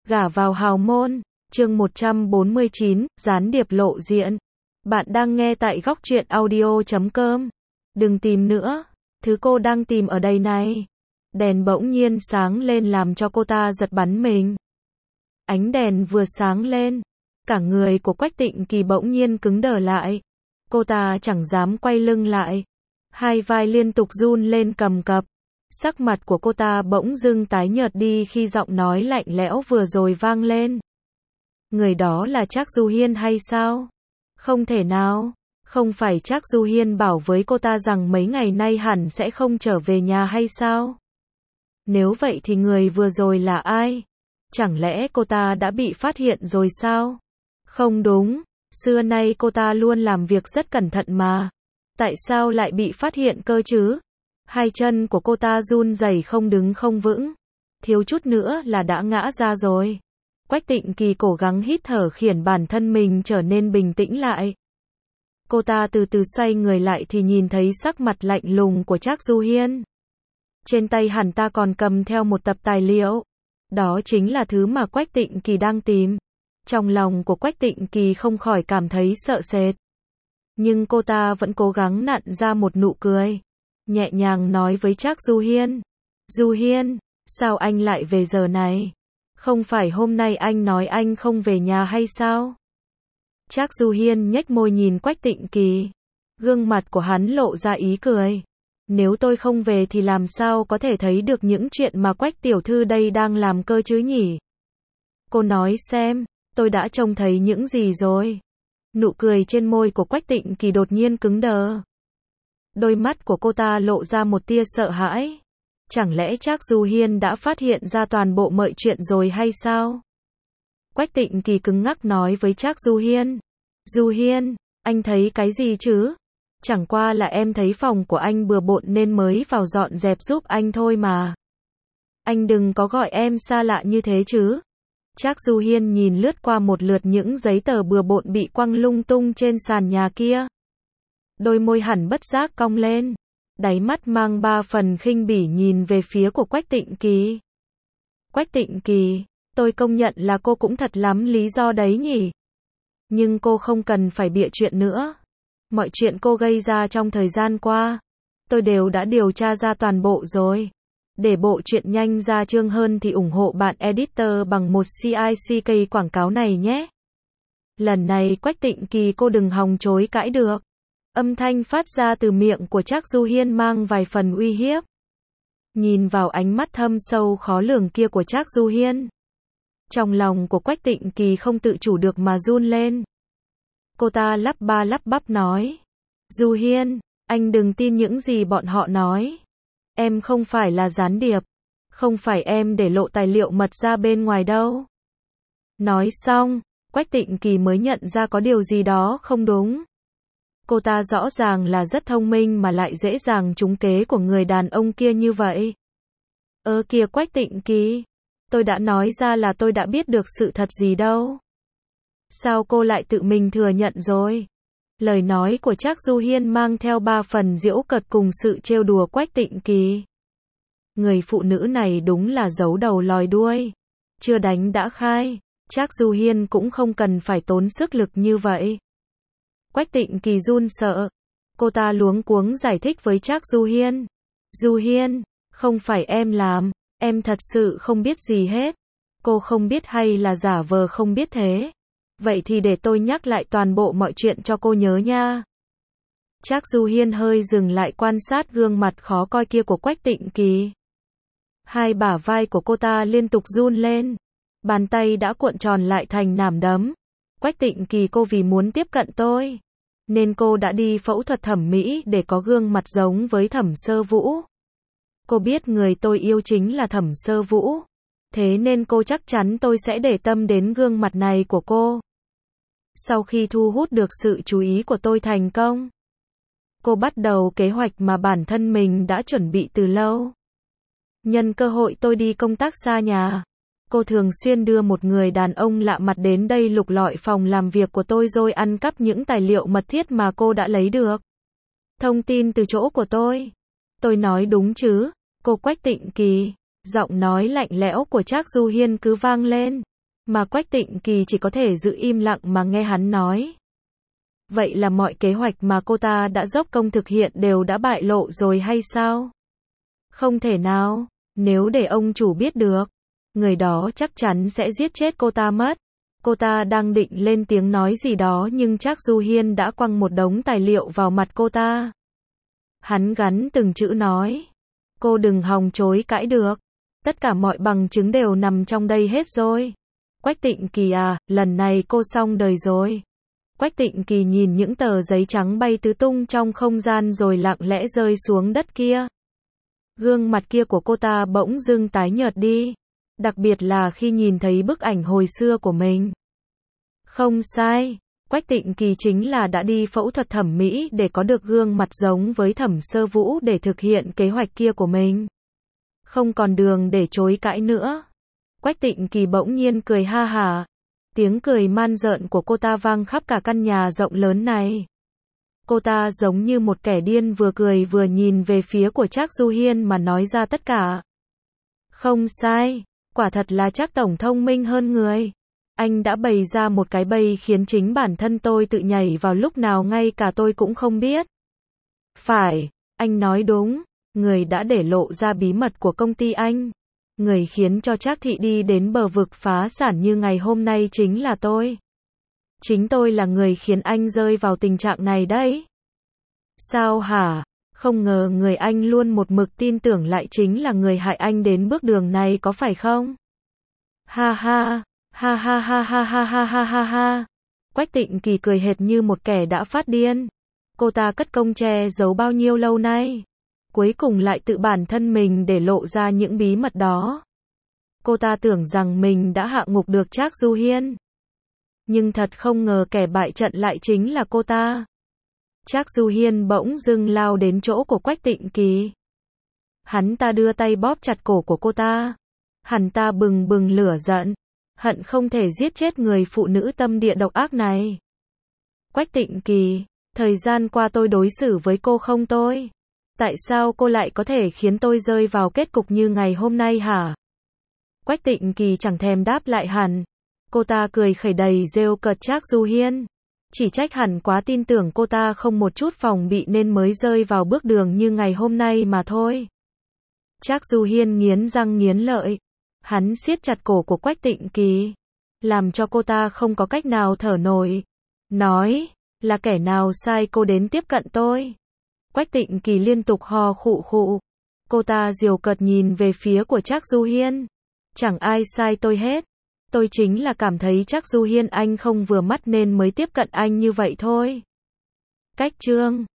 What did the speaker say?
Gả vào hào môn, chương 149, gián điệp lộ diện. Bạn đang nghe tại góc truyện audio.com. Đừng tìm nữa, thứ cô đang tìm ở đây này. Đèn bỗng nhiên sáng lên làm cho cô ta giật bắn mình. Ánh đèn vừa sáng lên, cả người của Quách Tịnh Kỳ bỗng nhiên cứng đờ lại. Cô ta chẳng dám quay lưng lại. Hai vai liên tục run lên cầm cập. Sắc mặt của cô ta bỗng dưng tái nhợt đi khi giọng nói lạnh lẽo vừa rồi vang lên. Người đó là Trác Du Hiên hay sao? Không thể nào. Không phải Trác Du Hiên bảo với cô ta rằng mấy ngày nay hẳn sẽ không trở về nhà hay sao? Nếu vậy thì người vừa rồi là ai? Chẳng lẽ cô ta đã bị phát hiện rồi sao? Không đúng, xưa nay cô ta luôn làm việc rất cẩn thận mà. Tại sao lại bị phát hiện cơ chứ? Hai chân của cô ta run rẩy không đứng không vững. Thiếu chút nữa là đã ngã ra rồi. Quách Tịnh Kỳ cố gắng hít thở khiến bản thân mình trở nên bình tĩnh lại. Cô ta từ từ xoay người lại thì nhìn thấy sắc mặt lạnh lùng của Trác Du Hiên. Trên tay hắn ta còn cầm theo một tập tài liệu. Đó chính là thứ mà Quách Tịnh Kỳ đang tìm. Trong lòng của Quách Tịnh Kỳ không khỏi cảm thấy sợ sệt. Nhưng cô ta vẫn cố gắng nặn ra một nụ cười. Nhẹ nhàng nói với Trác Du Hiên. Du Hiên, sao anh lại về giờ này? Không phải hôm nay anh nói anh không về nhà hay sao? Trác Du Hiên nhếch môi nhìn Quách Tịnh Kỳ. Gương mặt của hắn lộ ra ý cười. Nếu tôi không về thì làm sao có thể thấy được những chuyện mà Quách tiểu thư đây đang làm cơ chứ nhỉ? Cô nói xem, tôi đã trông thấy những gì rồi? Nụ cười trên môi của Quách Tịnh Kỳ đột nhiên cứng đờ. Đôi mắt của cô ta lộ ra một tia sợ hãi. Chẳng lẽ Trác Du Hiên đã phát hiện ra toàn bộ mọi chuyện rồi hay sao? Quách Tịnh Kỳ cứng ngắc nói với Trác Du Hiên. Du Hiên, anh thấy cái gì chứ? Chẳng qua là em thấy phòng của anh bừa bộn nên mới vào dọn dẹp giúp anh thôi mà. Anh đừng có gọi em xa lạ như thế chứ. Trác Du Hiên nhìn lướt qua một lượt những giấy tờ bừa bộn bị quăng lung tung trên sàn nhà kia. Đôi môi hẳn bất giác cong lên. Đáy mắt mang ba phần khinh bỉ nhìn về phía của Quách Tịnh Kỳ. Quách Tịnh Kỳ, tôi công nhận là cô cũng thật lắm lý do đấy nhỉ. Nhưng cô không cần phải bịa chuyện nữa. Mọi chuyện cô gây ra trong thời gian qua, tôi đều đã điều tra ra toàn bộ rồi. Để bộ truyện nhanh ra chương hơn thì ủng hộ bạn editor bằng một CICK quảng cáo này nhé. Lần này Quách Tịnh Kỳ cô đừng hòng chối cãi được. Âm thanh phát ra từ miệng của Trác Du Hiên mang vài phần uy hiếp. Nhìn vào ánh mắt thâm sâu khó lường kia của Trác Du Hiên. Trong lòng của Quách Tịnh Kỳ không tự chủ được mà run lên. Cô ta lắp ba lắp bắp nói. Du Hiên, anh đừng tin những gì bọn họ nói. Em không phải là gián điệp. Không phải em để lộ tài liệu mật ra bên ngoài đâu. Nói xong, Quách Tịnh Kỳ mới nhận ra có điều gì đó không đúng. Cô ta rõ ràng là rất thông minh mà lại dễ dàng trúng kế của người đàn ông kia như vậy. Kìa Quách Tịnh Kỳ, tôi đã nói ra là tôi đã biết được sự thật gì đâu. Sao cô lại tự mình thừa nhận rồi? Lời nói của Trác Du Hiên mang theo ba phần giễu cợt cùng sự trêu đùa Quách Tịnh Kỳ. Người phụ nữ này đúng là giấu đầu lòi đuôi. Chưa đánh đã khai, Trác Du Hiên cũng không cần phải tốn sức lực như vậy. Quách Tịnh Kỳ run sợ. Cô ta luống cuống giải thích với Trác Du Hiên. Du Hiên, không phải em làm, em thật sự không biết gì hết. Cô không biết hay là giả vờ không biết thế? Vậy thì để tôi nhắc lại toàn bộ mọi chuyện cho cô nhớ nha. Trác Du Hiên hơi dừng lại quan sát gương mặt khó coi kia của Quách Tịnh Kỳ. Hai bả vai của cô ta liên tục run lên. Bàn tay đã cuộn tròn lại thành nắm đấm. Quách Tịnh Kỳ, cô vì muốn tiếp cận tôi, nên cô đã đi phẫu thuật thẩm mỹ để có gương mặt giống với Thẩm Sơ Vũ. Cô biết người tôi yêu chính là Thẩm Sơ Vũ. Thế nên cô chắc chắn tôi sẽ để tâm đến gương mặt này của cô. Sau khi thu hút được sự chú ý của tôi thành công, cô bắt đầu kế hoạch mà bản thân mình đã chuẩn bị từ lâu. Nhân cơ hội tôi đi công tác xa nhà, cô thường xuyên đưa một người đàn ông lạ mặt đến đây lục lọi phòng làm việc của tôi rồi ăn cắp những tài liệu mật thiết mà cô đã lấy được. Thông tin từ chỗ của tôi. Tôi nói đúng chứ, cô Quách Tịnh Kỳ. Giọng nói lạnh lẽo của Trác Du Hiên cứ vang lên. Mà Quách Tịnh Kỳ chỉ có thể giữ im lặng mà nghe hắn nói. Vậy là mọi kế hoạch mà cô ta đã dốc công thực hiện đều đã bại lộ rồi hay sao? Không thể nào, nếu để ông chủ biết được, người đó chắc chắn sẽ giết chết cô ta mất. Cô ta đang định lên tiếng nói gì đó nhưng Trác Du Hiên đã quăng một đống tài liệu vào mặt cô ta. Hắn gắn từng chữ nói. Cô đừng hòng chối cãi được. Tất cả mọi bằng chứng đều nằm trong đây hết rồi. Quách Tịnh Kỳ à, lần này cô xong đời rồi. Quách Tịnh Kỳ nhìn những tờ giấy trắng bay tứ tung trong không gian rồi lặng lẽ rơi xuống đất kia. Gương mặt kia của cô ta bỗng dưng tái nhợt đi. Đặc biệt là khi nhìn thấy bức ảnh hồi xưa của mình. Không sai, Quách Tịnh Kỳ chính là đã đi phẫu thuật thẩm mỹ để có được gương mặt giống với Thẩm Sơ Vũ để thực hiện kế hoạch kia của mình. Không còn đường để chối cãi nữa. Quách Tịnh Kỳ bỗng nhiên cười ha hả. Tiếng cười man rợn của cô ta vang khắp cả căn nhà rộng lớn này. Cô ta giống như một kẻ điên vừa cười vừa nhìn về phía của Trác Du Hiên mà nói ra tất cả. Không sai, quả thật là Trác tổng thông minh hơn người. Anh đã bày ra một cái bẫy khiến chính bản thân tôi tự nhảy vào lúc nào ngay cả tôi cũng không biết. Phải, anh nói đúng, người đã để lộ ra bí mật của công ty anh. Người khiến cho Trác thị đi đến bờ vực phá sản như ngày hôm nay chính là tôi. Chính tôi là người khiến anh rơi vào tình trạng này đấy. Sao hả? Không ngờ người anh luôn một mực tin tưởng lại chính là người hại anh đến bước đường này có phải không? Ha ha, ha ha ha ha ha ha ha ha ha. Quách Tịnh Kỳ cười hệt như một kẻ đã phát điên. Cô ta cất công che giấu bao nhiêu lâu nay. Cuối cùng lại tự bản thân mình để lộ ra những bí mật đó. Cô ta tưởng rằng mình đã hạ ngục được Trác Du Hiên. Nhưng thật không ngờ kẻ bại trận lại chính là cô ta. Trác Du Hiên bỗng dưng lao đến chỗ của Quách Tịnh Kỳ. Hắn ta đưa tay bóp chặt cổ của cô ta. Hắn ta bừng bừng lửa giận, hận không thể giết chết người phụ nữ tâm địa độc ác này. Quách Tịnh Kỳ, thời gian qua tôi đối xử với cô không tôi. Tại sao cô lại có thể khiến tôi rơi vào kết cục như ngày hôm nay hả? Quách Tịnh Kỳ chẳng thèm đáp lại hẳn. Cô ta cười khẩy đầy rêu cợt Trác Du Hiên. Chỉ trách hẳn quá tin tưởng cô ta không một chút phòng bị nên mới rơi vào bước đường như ngày hôm nay mà thôi. Trác Du Hiên nghiến răng nghiến lợi. Hắn siết chặt cổ của Quách Tịnh Kỳ, làm cho cô ta không có cách nào thở nổi. Nói, là kẻ nào sai cô đến tiếp cận tôi? Quách Tịnh Kỳ liên tục ho khụ khụ. Cô ta giễu cợt nhìn về phía của Trác Du Hiên. Chẳng ai sai tôi hết. Tôi chính là cảm thấy Trác Du Hiên anh không vừa mắt nên mới tiếp cận anh như vậy thôi. Cách chương